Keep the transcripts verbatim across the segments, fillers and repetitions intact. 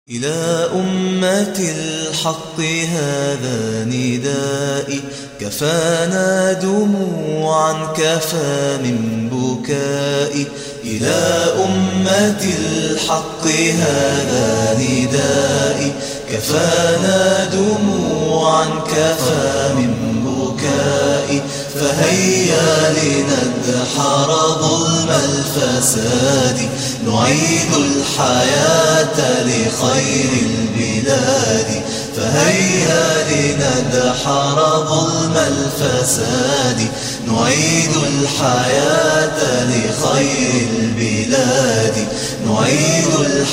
إلى أمة الحق هذا ندائي، كفانا دموعا كفى من بكائي. إلى أمة الحق هذا ندائي، كفانا دموعا كفى من بكائي. فهيا لندحر ظلم الفساد، نعيد الحياة لخير البلاد. فهيا لندحر ظلم الفساد، نعيد الحياة لخير البلاد. نعيد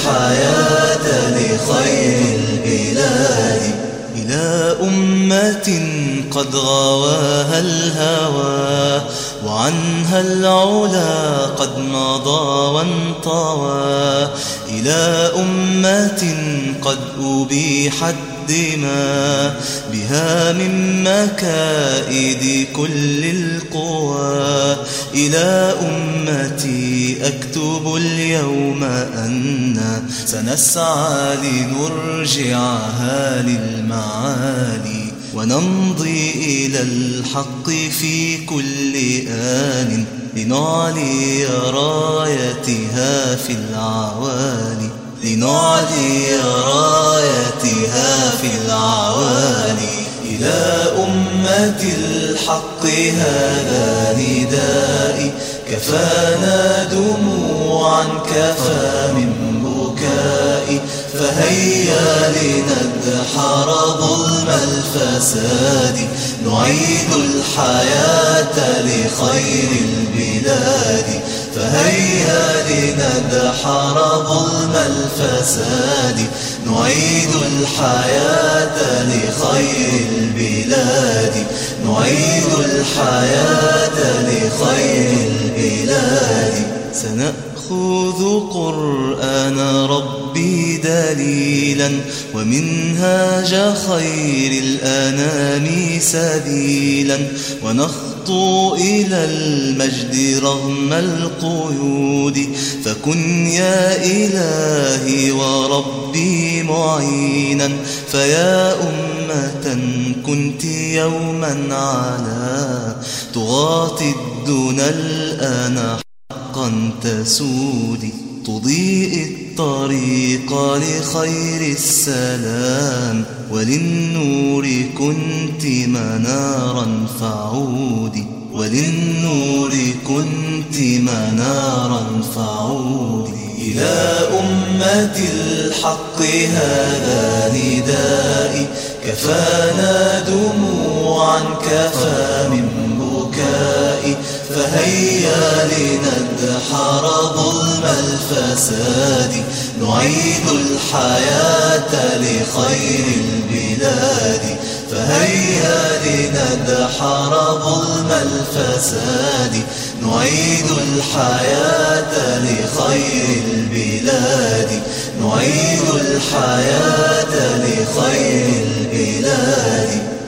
الحياة لخير البلاد. إلى أمة قد غواها الهوى، وعنها العلا قد مضى وانطوى. إلى أمة قد أبيحت الدماء، بها من مكائد كل القوى. إلى أمتي أكتب اليوم أننا سنسعى لنرجعها للمعالي، ونمضي إلى الحق في كل آن، لنعلي رايتها في العوالي. لنعلي رايتها في العوالي. إلى أمة الحق هذا ندائي، كفانا دموعا كفى من بكائي. فهيا لندحر ظلم الفساد، نعيد الحياة لخير البلاد. فهيا لندحر ظلم الفساد، نعيد الحياة لخير البلاد. نعيد الحياة لخير البلاد. سنأخذ قرآن ربي دليلا، ومنهاج خير الأنام سبيلا، ونخطو إلى المجد رغم القيود. فكن يا إلهي وربي معينا، فيا أمة كنت يوما على تغاطي الدنا الآن حقا تسودي. تضيء الطريق لخير السلام، وللنور كنت منارا فعودي. وللنور كنت منارا فعودي. إلى أمة الحق هذا ندائي، كفانا دموعا كفى من بكائي. فهيا لندحر ظلم الفساد، نعيد الحياة لخير البلاد. فهيا لندحر ظلم الفساد، نعيد الحياة لخير البلاد. نعيد الحياة لخير البلاد.